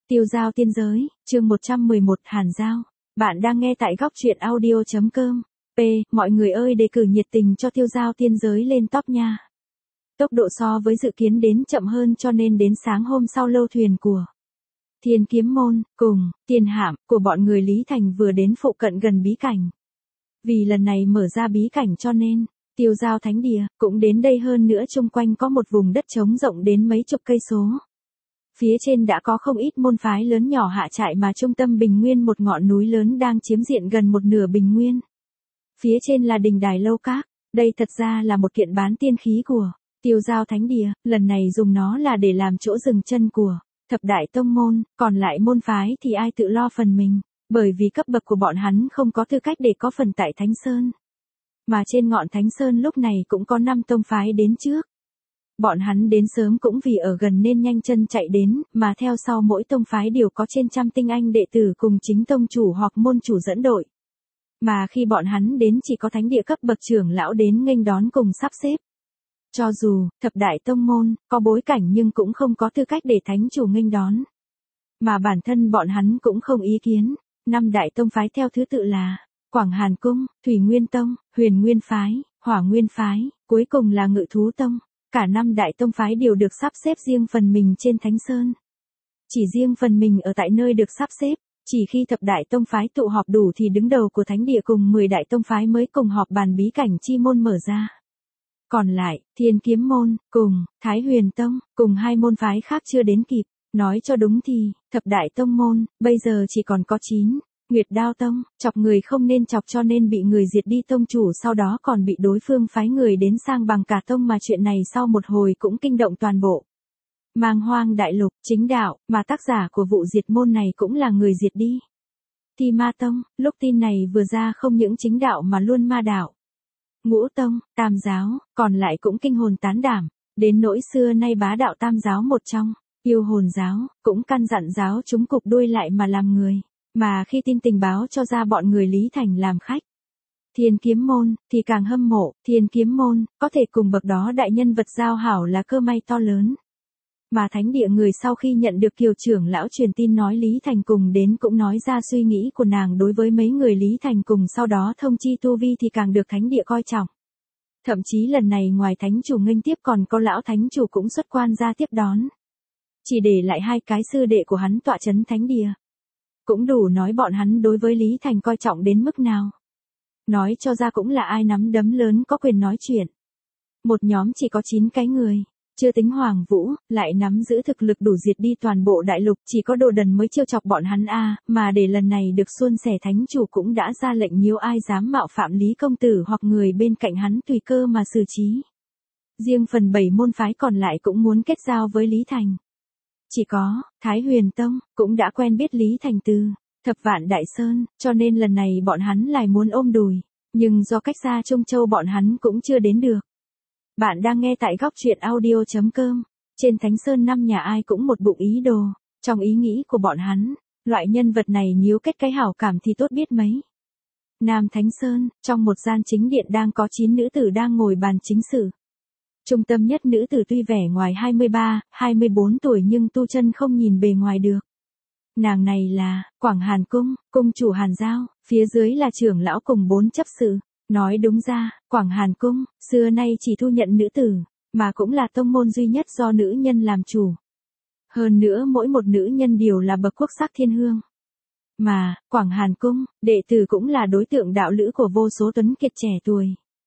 Tiêu giao tiên giới, chương 111 Hàn Giao. Bạn đang nghe tại góc truyện audio.com. Mọi người ơi, đề cử nhiệt tình cho tiêu giao tiên giới lên top nha. Tốc độ so với dự kiến đến chậm hơn cho nên đến sáng hôm sau lâu thuyền của Thiên Kiếm Môn, cùng Tiền Hạm của bọn người Lý Thành vừa đến phụ cận gần bí cảnh. Vì lần này mở ra bí cảnh cho nên Tiêu Giao Thánh Địa cũng đến đây, hơn nữa chung quanh có một vùng đất trống rộng đến mấy chục cây số. Phía trên đã có không ít môn phái lớn nhỏ hạ trại, mà trung tâm bình nguyên một ngọn núi lớn đang chiếm diện gần một nửa bình nguyên. Phía trên là đình đài lâu các, đây thật ra là một kiện bán tiên khí của Tiêu Giao Thánh Địa, lần này dùng nó là để làm chỗ dừng chân của thập đại tông môn, còn lại môn phái thì ai tự lo phần mình, bởi vì cấp bậc của bọn hắn không có tư cách để có phần tại Thánh Sơn. Mà trên ngọn Thánh Sơn lúc này cũng có 5 tông phái đến trước. Bọn hắn đến sớm cũng vì ở gần nên nhanh chân chạy đến, mà theo sau mỗi tông phái đều có trên trăm tinh anh đệ tử cùng chính tông chủ hoặc môn chủ dẫn đội. Mà khi bọn hắn đến chỉ có thánh địa cấp bậc trưởng lão đến nghênh đón cùng sắp xếp. Cho dù thập đại tông môn có bối cảnh nhưng cũng không có tư cách để thánh chủ nghênh đón. Mà bản thân bọn hắn cũng không ý kiến. 5 đại tông phái theo thứ tự là Quảng Hàn Cung, Thủy Nguyên Tông, Huyền Nguyên Phái, Hỏa Nguyên Phái, cuối cùng là Ngự Thú Tông. Cả 5 đại tông phái đều được sắp xếp riêng phần mình trên Thánh Sơn. Chỉ riêng phần mình ở tại nơi được sắp xếp, chỉ khi thập đại tông phái tụ họp đủ thì đứng đầu của thánh địa cùng 10 đại tông phái mới cùng họp bàn bí cảnh chi môn mở ra. Còn lại, Thiên Kiếm Môn, cùng Thái Huyền Tông, cùng 2 môn phái khác chưa đến kịp. Nói cho đúng thì, thập đại tông môn, bây giờ chỉ còn có 9. Nguyệt Đao Tông, chọc người không nên chọc cho nên bị người diệt đi tông chủ, sau đó còn bị đối phương phái người đến sang bằng cả tông, mà chuyện này sau một hồi cũng kinh động toàn bộ Mang Hoang Đại Lục. Chính đạo, mà tác giả của vụ diệt môn này cũng là người diệt đi Thi Ma Tông. Lúc tin này vừa ra không những chính đạo mà luôn ma đạo, Ngũ Tông, Tam Giáo, còn lại cũng kinh hồn tán đảm, đến nỗi xưa nay bá đạo Tam Giáo một trong, Yêu Hồn Giáo, cũng căn dặn giáo chúng cụp đuôi lại mà làm người. Mà khi tin tình báo cho ra bọn người Lý Thành làm khách Thiên Kiếm Môn, thì càng hâm mộ. Thiên Kiếm Môn, có thể cùng bậc đó đại nhân vật giao hảo là cơ may to lớn. Mà thánh địa người sau khi nhận được Kiều trưởng lão truyền tin nói Lý Thành cùng đến cũng nói ra suy nghĩ của nàng đối với mấy người Lý Thành cùng, sau đó thông chi tu vi thì càng được thánh địa coi trọng. Thậm chí lần này ngoài thánh chủ nghênh tiếp còn có lão thánh chủ cũng xuất quan ra tiếp đón. Chỉ để lại 2 cái sư đệ của hắn tọa trấn thánh địa. Cũng đủ nói bọn hắn đối với Lý Thành coi trọng đến mức nào. Nói cho ra cũng là ai nắm đấm lớn có quyền nói chuyện. Một nhóm chỉ có 9 cái người, chưa tính Hoàng Vũ, lại nắm giữ thực lực đủ diệt đi toàn bộ đại lục, chỉ có Đồ Đần mới trêu chọc bọn hắn mà để lần này được suôn sẻ thánh chủ cũng đã ra lệnh nhiều ai dám mạo phạm Lý công tử hoặc người bên cạnh hắn tùy cơ mà xử trí. Riêng phần 7 môn phái còn lại cũng muốn kết giao với Lý Thành. Chỉ có Thái Huyền Tông cũng đã quen biết Lý Thành từ Thập Vạn Đại Sơn, cho nên lần này bọn hắn lại muốn ôm đùi, nhưng do cách xa Trung Châu bọn hắn cũng chưa đến được. Bạn đang nghe tại góc truyện audio.com. Trên Thánh Sơn 5 nhà ai cũng một bụng ý đồ, trong ý nghĩ của bọn hắn, loại nhân vật này nếu kết cái hảo cảm thì tốt biết mấy. Nam Thánh Sơn, trong một gian chính điện đang có 9 nữ tử đang ngồi bàn chính sự. Trung tâm nhất nữ tử tuy vẻ ngoài 23, 24 tuổi nhưng tu chân không nhìn bề ngoài được. Nàng này là Quảng Hàn Cung, cung chủ Hàn Giao, phía dưới là trưởng lão cùng 4 chấp sự. Nói đúng ra, Quảng Hàn Cung, xưa nay chỉ thu nhận nữ tử, mà cũng là tông môn duy nhất do nữ nhân làm chủ. Hơn nữa mỗi một nữ nhân đều là bậc quốc sắc thiên hương. Mà, Quảng Hàn Cung, đệ tử cũng là đối tượng đạo lữ của vô số tuấn kiệt trẻ tuổi.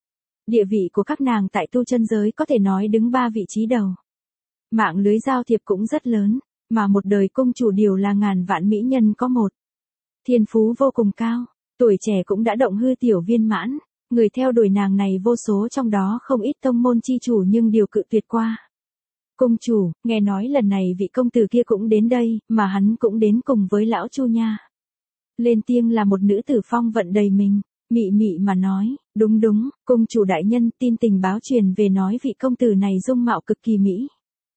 Địa vị của các nàng tại tu chân giới có thể nói đứng 3 vị trí đầu. Mạng lưới giao thiệp cũng rất lớn, mà một đời cung chủ đều là ngàn vạn mỹ nhân có một. Thiên phú vô cùng cao, tuổi trẻ cũng đã động hư tiểu viên mãn, người theo đuổi nàng này vô số, trong đó không ít tông môn chi chủ nhưng đều cự tuyệt qua. Cung chủ, nghe nói lần này vị công tử kia cũng đến đây, mà hắn cũng đến cùng với lão Chu nha. Lên tiếng là một nữ tử phong vận đầy mình. Mị mị mà nói, đúng, cung chủ đại nhân, tin tình báo truyền về nói vị công tử này dung mạo cực kỳ mỹ.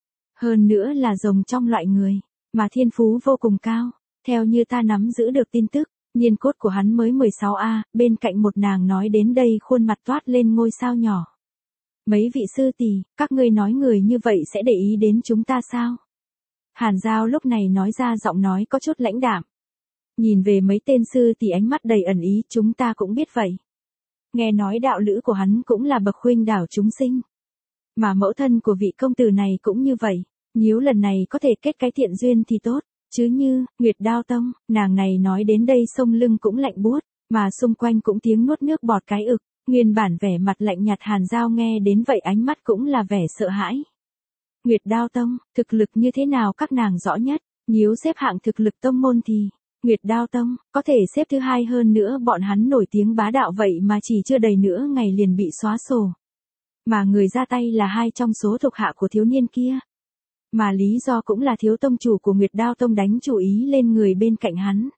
Hơn nữa là rồng trong loại người, mà thiên phú vô cùng cao. Theo như ta nắm giữ được tin tức, niên cốt của hắn mới 16 bên cạnh một nàng nói đến đây khuôn mặt toát lên ngôi sao nhỏ. Mấy vị sư tỷ, các ngươi nói người như vậy sẽ để ý đến chúng ta sao? Hàn Giao lúc này nói ra giọng nói có chút lãnh đạm. Nhìn về mấy tên sư thì ánh mắt đầy ẩn ý, chúng ta cũng biết vậy. Nghe nói đạo lữ của hắn cũng là bậc khuynh đảo chúng sinh. Mà mẫu thân của vị công tử này cũng như vậy. Nếu lần này có thể kết cái thiện duyên thì tốt. Chứ như, Nguyệt Đao Tông, nàng này nói đến đây sông lưng cũng lạnh buốt, mà xung quanh cũng tiếng nuốt nước bọt cái ực. Nguyên bản vẻ mặt lạnh nhạt Hàn Giao nghe đến vậy ánh mắt cũng là vẻ sợ hãi. Nguyệt Đao Tông, thực lực như thế nào các nàng rõ nhất, nếu xếp hạng thực lực tông môn thì, Nguyệt Đao Tông, có thể xếp thứ hai hơn nữa bọn hắn nổi tiếng bá đạo vậy mà chỉ chưa đầy nửa ngày liền bị xóa sổ. Mà người ra tay là hai trong số thuộc hạ của thiếu niên kia. Mà lý do cũng là thiếu tông chủ của Nguyệt Đao Tông đánh chủ ý lên người bên cạnh hắn.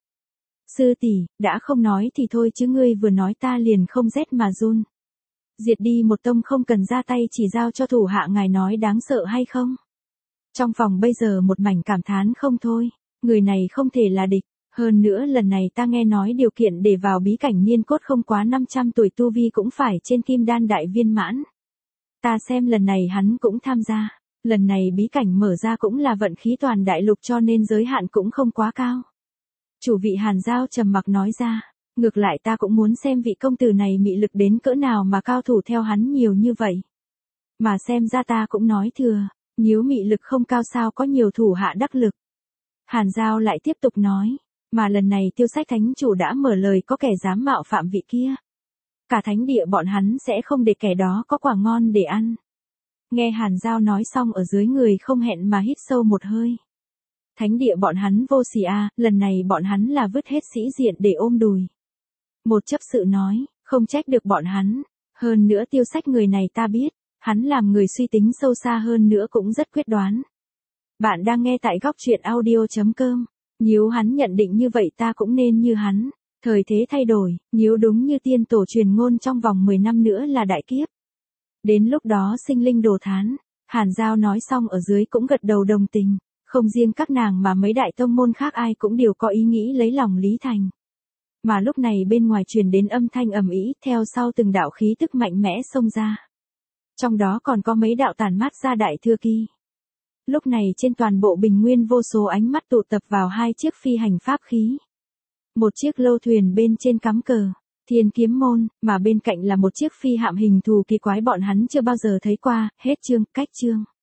Sư tỷ, đã không nói thì thôi chứ ngươi vừa nói ta liền không rét mà run. Diệt đi một tông không cần ra tay chỉ giao cho thủ hạ ngài nói đáng sợ hay không? Trong phòng bây giờ một mảnh cảm thán không thôi, người này không thể là địch, hơn nữa lần này ta nghe nói điều kiện để vào bí cảnh niên cốt không quá 500 tuổi tu vi cũng phải trên kim đan đại viên mãn. Ta xem lần này hắn cũng tham gia, lần này bí cảnh mở ra cũng là vận khí toàn đại lục cho nên giới hạn cũng không quá cao. Chủ vị Hàn Giao trầm mặc nói ra, ngược lại ta cũng muốn xem vị công tử này mị lực đến cỡ nào mà cao thủ theo hắn nhiều như vậy. Mà xem ra ta cũng nói thừa, nếu mị lực không cao sao có nhiều thủ hạ đắc lực. Hàn Giao lại tiếp tục nói, mà lần này Tiêu Sách thánh chủ đã mở lời có kẻ dám mạo phạm vị kia. Cả thánh địa bọn hắn sẽ không để kẻ đó có quả ngon để ăn. Nghe Hàn Giao nói xong ở dưới người không hẹn mà hít sâu một hơi. Thánh địa bọn hắn vô sỉ à, lần này bọn hắn là vứt hết sĩ diện để ôm đùi. Một chấp sự nói, không trách được bọn hắn. Hơn nữa Tiêu Sách người này ta biết, hắn làm người suy tính sâu xa hơn nữa cũng rất quyết đoán. Bạn đang nghe tại góc truyện audio.com. Nếu hắn nhận định như vậy ta cũng nên như hắn. Thời thế thay đổi, nếu đúng như tiên tổ truyền ngôn trong vòng 10 năm nữa là đại kiếp. Đến lúc đó sinh linh đồ thán. Hàn Giao nói xong ở dưới cũng gật đầu đồng tình. Không riêng các nàng mà mấy đại tông môn khác ai cũng đều có ý nghĩ lấy lòng Lý Thành. Mà lúc này bên ngoài truyền đến âm thanh ầm ĩ, theo sau từng đạo khí tức mạnh mẽ xông ra. Trong đó còn có mấy đạo tản mát ra đại thừa kỳ. Lúc này trên toàn bộ bình nguyên vô số ánh mắt tụ tập vào hai chiếc phi hành pháp khí. Một chiếc lâu thuyền bên trên cắm cờ, Thiên Kiếm Môn, mà bên cạnh là một chiếc phi hạm hình thù kỳ quái bọn hắn chưa bao giờ thấy qua, hết chương, cách chương.